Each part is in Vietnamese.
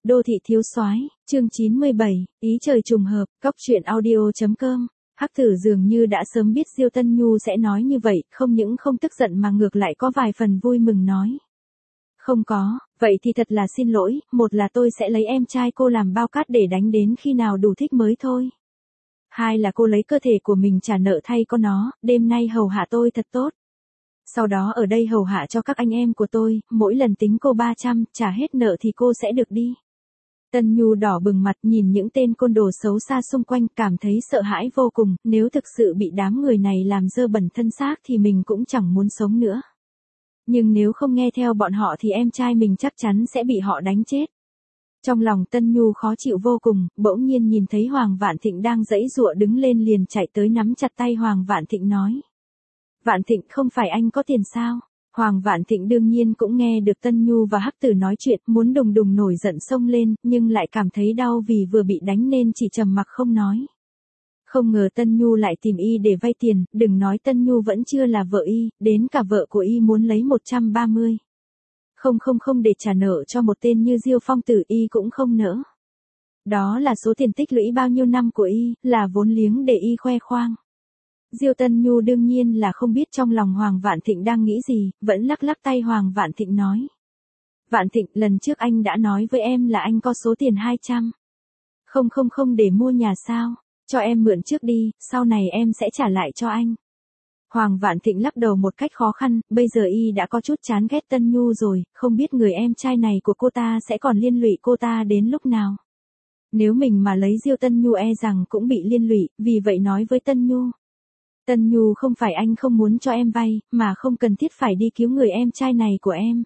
Đô thị thiếu soái, chương 97, ý trời trùng hợp, cóc truyện audio.com. Hắc Tử dường như đã sớm biết Diêu Tân Nhu sẽ nói như vậy, không những không tức giận mà ngược lại có vài phần vui mừng nói. Không có, vậy thì thật là xin lỗi, một là tôi sẽ lấy em trai cô làm bao cát để đánh đến khi nào đủ thích mới thôi. Hai là cô lấy cơ thể của mình trả nợ thay con nó, đêm nay hầu hạ tôi thật tốt. Sau đó ở đây hầu hạ cho các anh em của tôi, mỗi lần tính cô 300, trả hết nợ thì cô sẽ được đi. Tân Nhu đỏ bừng mặt nhìn những tên côn đồ xấu xa xung quanh, cảm thấy sợ hãi vô cùng, nếu thực sự bị đám người này làm dơ bẩn thân xác thì mình cũng chẳng muốn sống nữa. Nhưng nếu không nghe theo bọn họ thì em trai mình chắc chắn sẽ bị họ đánh chết. Trong lòng Tân Nhu khó chịu vô cùng, bỗng nhiên nhìn thấy Hoàng Vạn Thịnh đang giãy giụa đứng lên liền chạy tới nắm chặt tay Hoàng Vạn Thịnh nói. Vạn Thịnh, không phải anh có tiền sao? Hoàng Vạn Thịnh đương nhiên cũng nghe được Tân Nhu và Hắc Tử nói chuyện, muốn đùng đùng nổi giận xông lên, nhưng lại cảm thấy đau vì vừa bị đánh nên chỉ trầm mặc không nói. Không ngờ Tân Nhu lại tìm y để vay tiền, đừng nói Tân Nhu vẫn chưa là vợ y, đến cả vợ của y muốn lấy 130. Không để trả nợ cho một tên như Diêu Phong Tử y cũng không nỡ. Đó là số tiền tích lũy bao nhiêu năm của y, là vốn liếng để y khoe khoang. Diêu Tân Nhu đương nhiên là không biết trong lòng Hoàng Vạn Thịnh đang nghĩ gì, vẫn lắc lắc tay Hoàng Vạn Thịnh nói. Vạn Thịnh, lần trước anh đã nói với em là anh có số tiền 200. Không để mua nhà sao, cho em mượn trước đi, sau này em sẽ trả lại cho anh. Hoàng Vạn Thịnh lắc đầu một cách khó khăn, bây giờ y đã có chút chán ghét Tân Nhu rồi, không biết người em trai này của cô ta sẽ còn liên lụy cô ta đến lúc nào. Nếu mình mà lấy Diêu Tân Nhu e rằng cũng bị liên lụy, vì vậy nói với Tân Nhu. Tân Nhu, không phải anh không muốn cho em vay, mà không cần thiết phải đi cứu người em trai này của em.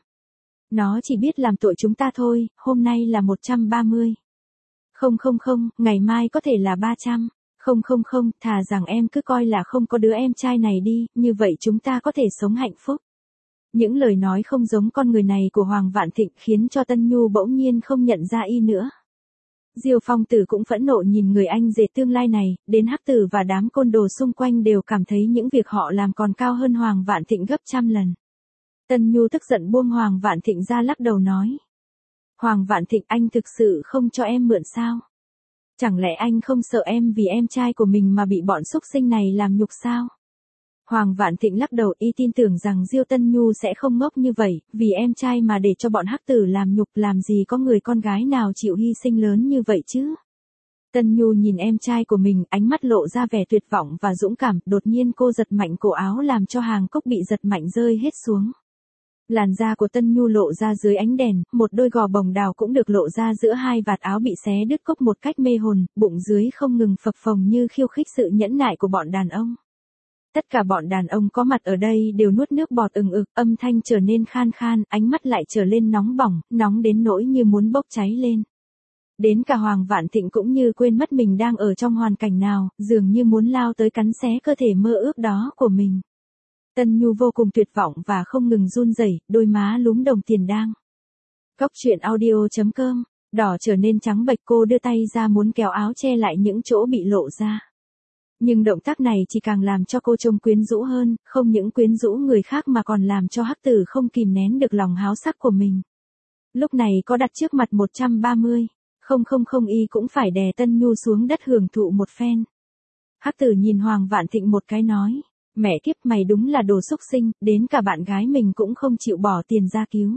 Nó chỉ biết làm tội chúng ta thôi, hôm nay là 130. Không, ngày mai có thể là 300. Không, thà rằng em cứ coi là không có đứa em trai này đi, như vậy chúng ta có thể sống hạnh phúc. Những lời nói không giống con người này của Hoàng Vạn Thịnh khiến cho Tân Nhu bỗng nhiên không nhận ra y nữa. Diêu Phong Tử cũng phẫn nộ nhìn người anh rể tương lai này, đến Hắc Tử và đám côn đồ xung quanh đều cảm thấy những việc họ làm còn cao hơn Hoàng Vạn Thịnh gấp trăm lần. Tân Nhu tức giận buông Hoàng Vạn Thịnh ra lắc đầu nói. Hoàng Vạn Thịnh, anh thực sự không cho em mượn sao? Chẳng lẽ anh không sợ em vì em trai của mình mà bị bọn xúc sinh này làm nhục sao? Hoàng Vạn Thịnh lắc đầu, y tin tưởng rằng Diêu Tân Nhu sẽ không ngốc như vậy, vì em trai mà để cho bọn Hắc Tử làm nhục, làm gì có người con gái nào chịu hy sinh lớn như vậy chứ? Tân Nhu nhìn em trai của mình, ánh mắt lộ ra vẻ tuyệt vọng và dũng cảm, đột nhiên cô giật mạnh cổ áo làm cho hàng cốc bị giật mạnh rơi hết xuống. Làn da của Tân Nhu lộ ra dưới ánh đèn, một đôi gò bồng đào cũng được lộ ra giữa hai vạt áo bị xé đứt cốc một cách mê hồn, bụng dưới không ngừng phập phồng như khiêu khích sự nhẫn nại của bọn đàn ông. Tất cả bọn đàn ông có mặt ở đây đều nuốt nước bọt ừng ực, âm thanh trở nên khan khan, ánh mắt lại trở lên nóng bỏng, nóng đến nỗi như muốn bốc cháy lên. Đến cả Hoàng Vạn Thịnh cũng như quên mất mình đang ở trong hoàn cảnh nào, dường như muốn lao tới cắn xé cơ thể mơ ước đó của mình. Tân Nhu vô cùng tuyệt vọng và không ngừng run rẩy, đôi má lúm đồng tiền đang. Cóc truyện audio.com, đỏ trở nên trắng bệch, cô đưa tay ra muốn kéo áo che lại những chỗ bị lộ ra. Nhưng động tác này chỉ càng làm cho cô trông quyến rũ hơn, không những quyến rũ người khác mà còn làm cho Hắc Tử không kìm nén được lòng háo sắc của mình. Lúc này có đặt trước mặt 130, không y cũng phải đè Tân Nhu xuống đất hưởng thụ một phen. Hắc Tử nhìn Hoàng Vạn Thịnh một cái nói, mẹ kiếp, mày đúng là đồ xúc sinh, đến cả bạn gái mình cũng không chịu bỏ tiền ra cứu.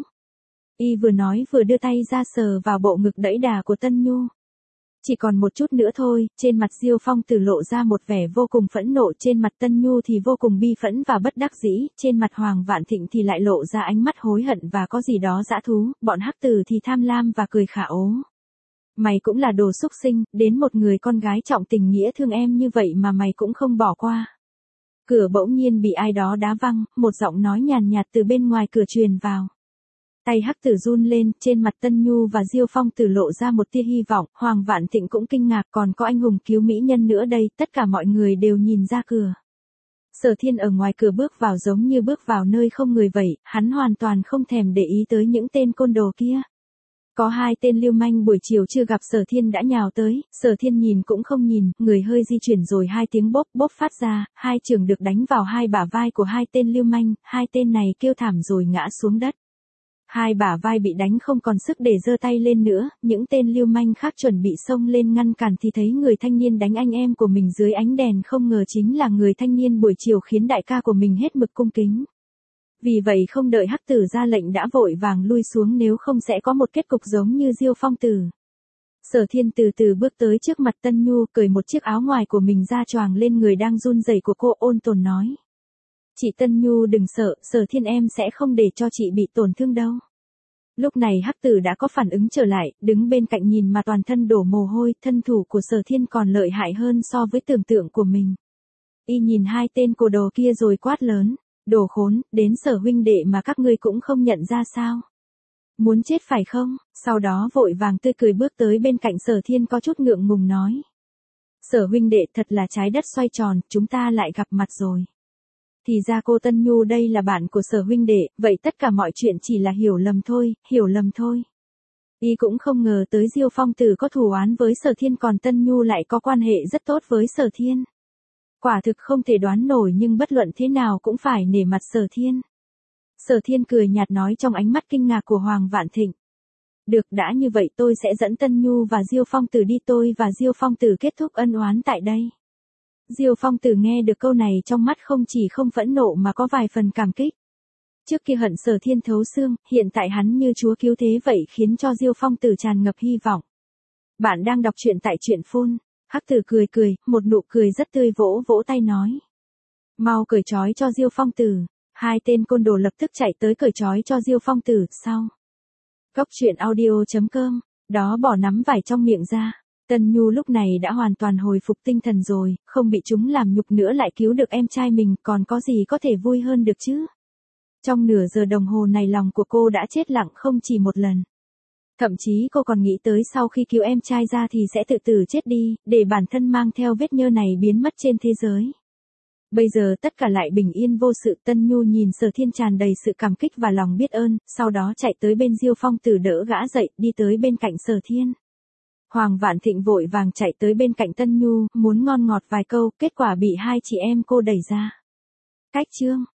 Y vừa nói vừa đưa tay ra sờ vào bộ ngực đẫy đà của Tân Nhu. Chỉ còn một chút nữa thôi, trên mặt Diêu Phong Tử lộ ra một vẻ vô cùng phẫn nộ, trên mặt Tân Nhu thì vô cùng bi phẫn và bất đắc dĩ, trên mặt Hoàng Vạn Thịnh thì lại lộ ra ánh mắt hối hận và có gì đó dã thú, bọn Hắc Tử thì tham lam và cười khả ố. Mày cũng là đồ xúc sinh, đến một người con gái trọng tình nghĩa thương em như vậy mà mày cũng không bỏ qua. Cửa bỗng nhiên bị ai đó đá văng, một giọng nói nhàn nhạt từ bên ngoài cửa truyền vào. Tay Hắc Tử run lên, trên mặt Tân Nhu và Diêu Phong Tử lộ ra một tia hy vọng, Hoàng Vạn Thịnh cũng kinh ngạc, còn có anh hùng cứu mỹ nhân nữa đây, tất cả mọi người đều nhìn ra cửa. Sở Thiên ở ngoài cửa bước vào giống như bước vào nơi không người vậy, hắn hoàn toàn không thèm để ý tới những tên côn đồ kia. Có hai tên lưu manh buổi chiều chưa gặp Sở Thiên đã nhào tới, Sở Thiên nhìn cũng không nhìn, người hơi di chuyển rồi hai tiếng bốp phát ra, hai chưởng được đánh vào hai bả vai của hai tên lưu manh, hai tên này kêu thảm rồi ngã xuống đất. Hai bả vai bị đánh không còn sức để giơ tay lên nữa, những tên lưu manh khác chuẩn bị xông lên ngăn cản thì thấy người thanh niên đánh anh em của mình dưới ánh đèn không ngờ chính là người thanh niên buổi chiều khiến đại ca của mình hết mực cung kính. Vì vậy không đợi Hắc Tử ra lệnh đã vội vàng lui xuống nếu không sẽ có một kết cục giống như Diêu Phong Tử. Sở Thiên từ từ bước tới trước mặt Tân Nhu cởi một chiếc áo ngoài của mình ra choàng lên người đang run rẩy của cô ôn tồn nói. Chị Tân Nhu đừng sợ, Sở Thiên em sẽ không để cho chị bị tổn thương đâu. Lúc này Hắc Tử đã có phản ứng trở lại, đứng bên cạnh nhìn mà toàn thân đổ mồ hôi, thân thủ của Sở Thiên còn lợi hại hơn so với tưởng tượng của mình. Y nhìn hai tên cồ đồ kia rồi quát lớn, đồ khốn, đến Sở huynh đệ mà các ngươi cũng không nhận ra sao. Muốn chết phải không? Sau đó vội vàng tươi cười bước tới bên cạnh Sở Thiên có chút ngượng ngùng nói. Sở huynh đệ thật là trái đất xoay tròn, chúng ta lại gặp mặt rồi. Thì ra cô Tân Nhu đây là bạn của Sở huynh đệ, vậy tất cả mọi chuyện chỉ là hiểu lầm thôi, hiểu lầm thôi. Y cũng không ngờ tới Diêu Phong Tử có thù oán với Sở Thiên còn Tân Nhu lại có quan hệ rất tốt với Sở Thiên. Quả thực không thể đoán nổi nhưng bất luận thế nào cũng phải nể mặt Sở Thiên. Sở Thiên cười nhạt nói trong ánh mắt kinh ngạc của Hoàng Vạn Thịnh. Được đã như vậy tôi sẽ dẫn Tân Nhu và Diêu Phong Tử đi tôi và Diêu Phong Tử kết thúc ân oán tại đây. Diêu Phong Tử nghe được câu này trong mắt không chỉ không phẫn nộ mà có vài phần cảm kích. Trước kia hận Sở Thiên thấu xương, hiện tại hắn như chúa cứu thế vậy khiến cho Diêu Phong Tử tràn ngập hy vọng. Bạn đang đọc truyện tại truyện phun. Hắc Tử cười cười, một nụ cười rất tươi vỗ vỗ tay nói. Mau cởi trói cho Diêu Phong Tử. Hai tên côn đồ lập tức chạy tới cởi trói cho Diêu Phong Tử, sau. Cốc truyện audio.com, đó bỏ nắm vải trong miệng ra. Tân Nhu lúc này đã hoàn toàn hồi phục tinh thần rồi, không bị chúng làm nhục nữa lại cứu được em trai mình còn có gì có thể vui hơn được chứ. Trong nửa giờ đồng hồ này lòng của cô đã chết lặng không chỉ một lần. Thậm chí cô còn nghĩ tới sau khi cứu em trai ra thì sẽ tự tử chết đi, để bản thân mang theo vết nhơ này biến mất trên thế giới. Bây giờ tất cả lại bình yên vô sự. Tân Nhu nhìn Sở Thiên tràn đầy sự cảm kích và lòng biết ơn, sau đó chạy tới bên Diêu Phong Tử đỡ gã dậy, đi tới bên cạnh Sở Thiên. Hoàng Vạn Thịnh vội vàng chạy tới bên cạnh Tân Nhu, muốn ngon ngọt vài câu, kết quả bị hai chị em cô đẩy ra. Cách chương